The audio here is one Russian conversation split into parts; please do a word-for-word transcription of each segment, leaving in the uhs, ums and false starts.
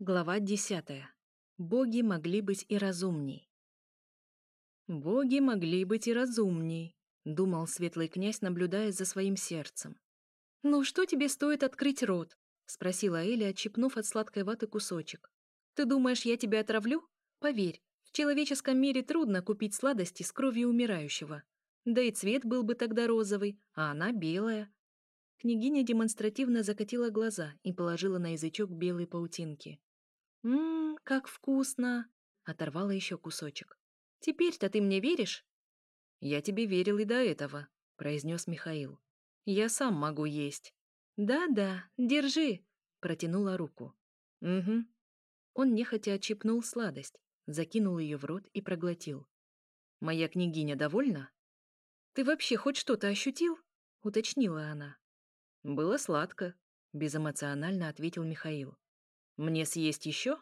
Глава десятая. Боги могли быть и разумней. Боги могли быть и разумней, думал светлый князь, наблюдая за своим сердцем. Ну что тебе стоит открыть рот? Спросила Эля, отщипнув от сладкой ваты кусочек. Ты думаешь, я тебя отравлю? Поверь, в человеческом мире трудно купить сладости с кровью умирающего. Да и цвет был бы тогда розовый, а она белая. Княгиня демонстративно закатила глаза и положила на язычок белые паутинки. «Ммм, как вкусно!» — оторвала еще кусочек. «Теперь-то ты мне веришь?» «Я тебе верил и до этого», — произнес Михаил. «Я сам могу есть». «Да-да, держи!» — протянула руку. «Угу». Он нехотя отщипнул сладость, закинул ее в рот и проглотил. «Моя княгиня довольна?» «Ты вообще хоть что-то ощутил?» — уточнила она. «Было сладко», — безэмоционально ответил Михаил. «Мне съесть еще?»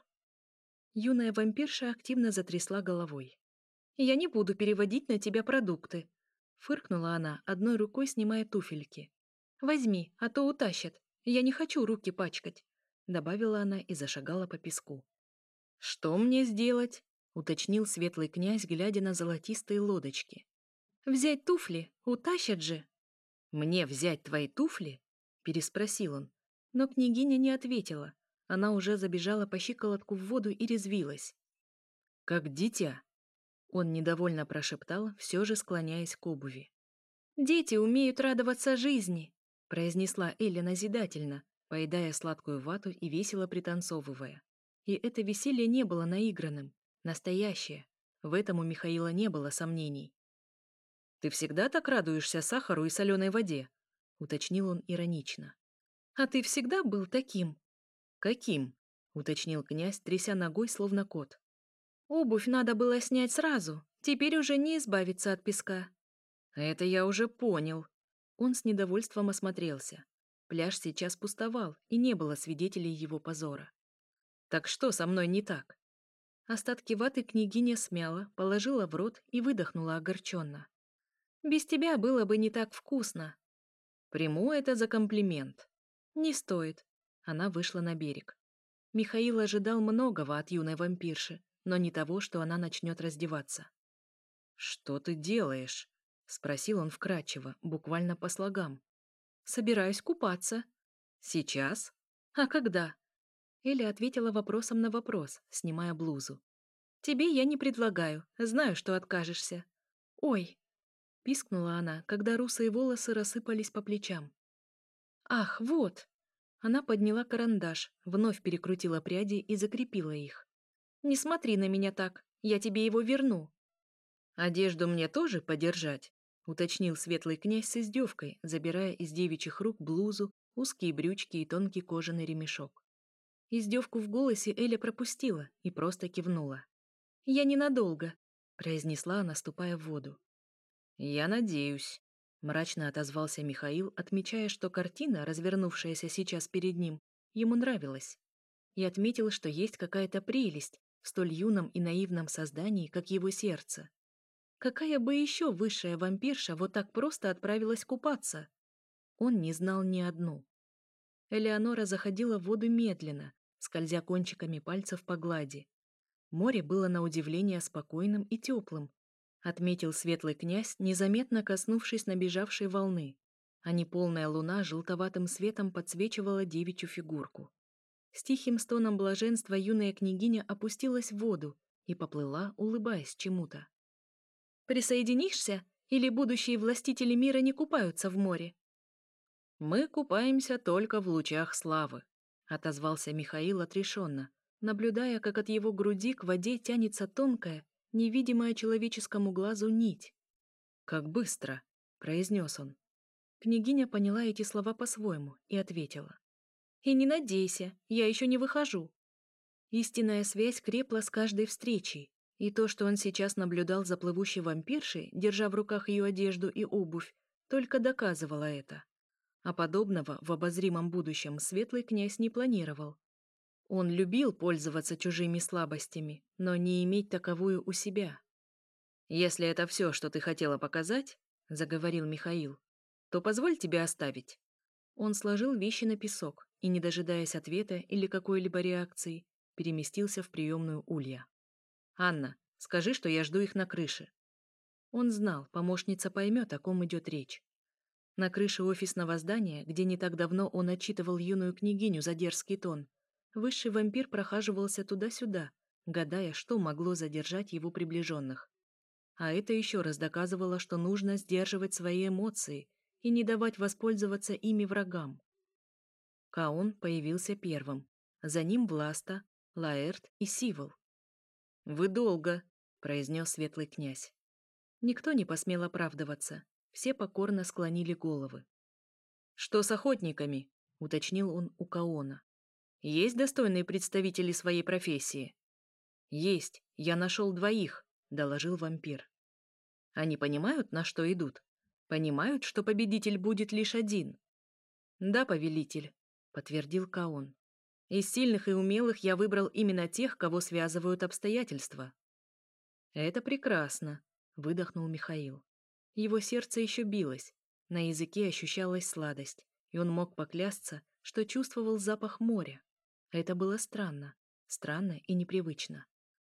Юная вампирша активно затрясла головой. «Я не буду переводить на тебя продукты», — фыркнула она, одной рукой снимая туфельки. «Возьми, а то утащат. Я не хочу руки пачкать», — добавила она и зашагала по песку. «Что мне сделать?» — уточнил светлый князь, глядя на золотистые лодочки. «Взять туфли? Утащат же!» «Мне взять твои туфли?» — переспросил он. Но княгиня не ответила. Она уже забежала по щиколотку в воду и резвилась. «Как дитя!» Он недовольно прошептал, все же склоняясь к обуви. «Дети умеют радоваться жизни!» — произнесла Эля назидательно, поедая сладкую вату и весело пританцовывая. И это веселье не было наигранным, настоящее. В этом у Михаила не было сомнений. «Ты всегда так радуешься сахару и соленой воде?» — уточнил он иронично. «А ты всегда был таким?» «Каким?» — уточнил князь, тряся ногой, словно кот. «Обувь надо было снять сразу, теперь уже не избавиться от песка». «Это я уже понял». Он с недовольством осмотрелся. Пляж сейчас пустовал, и не было свидетелей его позора. «Так что со мной не так?» Остатки ваты княгиня смяла, положила в рот и выдохнула огорченно. «Без тебя было бы не так вкусно». «Приму это за комплимент». «Не стоит». Она вышла на берег. Михаил ожидал многого от юной вампирши, но не того, что она начнет раздеваться. «Что ты делаешь?» — спросил он вкратчиво, буквально по слогам. «Собираюсь купаться». «Сейчас? А когда?» Эля ответила вопросом на вопрос, снимая блузу. «Тебе я не предлагаю, знаю, что откажешься». «Ой!» — пискнула она, когда русые волосы рассыпались по плечам. «Ах, вот!» Она подняла карандаш, вновь перекрутила пряди и закрепила их. «Не смотри на меня так, я тебе его верну». «Одежду мне тоже подержать?» — уточнил светлый князь с издевкой, забирая из девичьих рук блузу, узкие брючки и тонкий кожаный ремешок. Издевку в голосе Эля пропустила и просто кивнула. «Я ненадолго», — произнесла она, ступая в воду. «Я надеюсь», — мрачно отозвался Михаил, отмечая, что картина, развернувшаяся сейчас перед ним, ему нравилась, и отметил, что есть какая-то прелесть в столь юном и наивном создании, как его сердце. Какая бы еще высшая вампирша вот так просто отправилась купаться? Он не знал ни одну. Элеонора заходила в воду медленно, скользя кончиками пальцев по глади. Море было на удивление спокойным и теплым, отметил светлый князь, незаметно коснувшись набежавшей волны, а неполная луна желтоватым светом подсвечивала девичью фигурку. С тихим стоном блаженства юная княгиня опустилась в воду и поплыла, улыбаясь чему-то. «Присоединишься, или будущие властители мира не купаются в море?» «Мы купаемся только в лучах славы», — отозвался Михаил отрешенно, наблюдая, как от его груди к воде тянется тонкая, невидимая человеческому глазу нить. «Как быстро!» — произнес он. Княгиня поняла эти слова по-своему и ответила. «И не надейся, я еще не выхожу». Истинная связь крепла с каждой встречей, и то, что он сейчас наблюдал за плывущей вампиршей, держа в руках ее одежду и обувь, только доказывало это. А подобного в обозримом будущем светлый князь не планировал. Он любил пользоваться чужими слабостями, но не иметь таковую у себя. «Если это все, что ты хотела показать, — заговорил Михаил, — то позволь тебе оставить». Он сложил вещи на песок и, не дожидаясь ответа или какой-либо реакции, переместился в приемную Улья. «Анна, скажи, что я жду их на крыше». Он знал, помощница поймет, о ком идет речь. На крыше офисного здания, где не так давно он отчитывал юную княгиню за дерзкий тон, высший вампир прохаживался туда-сюда, гадая, что могло задержать его приближенных. А это еще раз доказывало, что нужно сдерживать свои эмоции и не давать воспользоваться ими врагам. Каон появился первым. За ним Власта, Лаэрт и Сивол. «Вы долго», — произнес светлый князь. Никто не посмел оправдываться. Все покорно склонили головы. «Что с охотниками?» — уточнил он у Каона. «Есть достойные представители своей профессии?» «Есть. Я нашел двоих», — доложил вампир. «Они понимают, на что идут? Понимают, что победитель будет лишь один?» «Да, повелитель», — подтвердил Каон. «Из сильных и умелых я выбрал именно тех, кого связывают обстоятельства». «Это прекрасно», — выдохнул Михаил. Его сердце еще билось, на языке ощущалась сладость, и он мог поклясться, что чувствовал запах моря. Это было странно, странно и непривычно.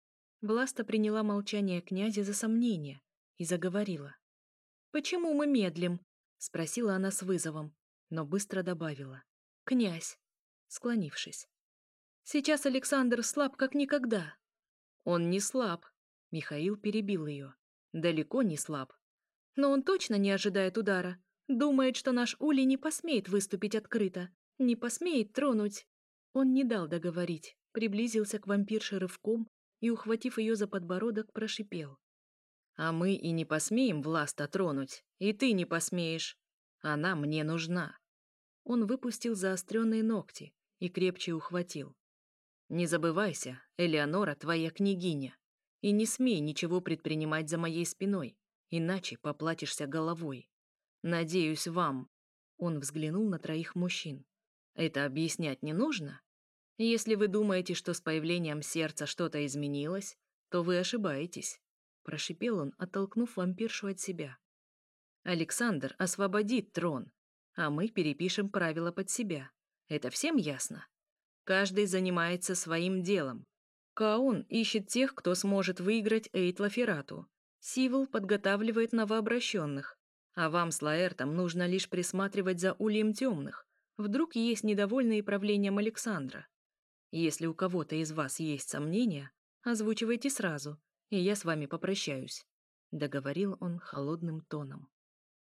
Власта приняла молчание князя за сомнение и заговорила. «Почему мы медлим?» — спросила она с вызовом, но быстро добавила. «Князь», склонившись. «Сейчас Александр слаб как никогда». «Он не слаб», — Михаил перебил ее. «Далеко не слаб. Но он точно не ожидает удара. Думает, что наш Улей не посмеет выступить открыто, не посмеет тронуть». Он не дал договорить, приблизился к вампирше рывком и, ухватив ее за подбородок, прошипел. «А мы и не посмеем Власта тронуть, и ты не посмеешь. Она мне нужна». Он выпустил заостренные ногти и крепче ухватил. «Не забывайся, Элеонора твоя княгиня, и не смей ничего предпринимать за моей спиной, иначе поплатишься головой. Надеюсь, вам...» Он взглянул на троих мужчин. «Это объяснять не нужно? Если вы думаете, что с появлением сердца что-то изменилось, то вы ошибаетесь», — прошипел он, оттолкнув вампиршу от себя. «Александр освободит трон, а мы перепишем правила под себя. Это всем ясно? Каждый занимается своим делом. Каун ищет тех, кто сможет выиграть Эйтлаферату. Сивол подготавливает новообращенных. А вам с Лаэртом нужно лишь присматривать за ульем темных. Вдруг есть недовольные правлением Александра. Если у кого-то из вас есть сомнения, озвучивайте сразу, и я с вами попрощаюсь», — договорил он холодным тоном.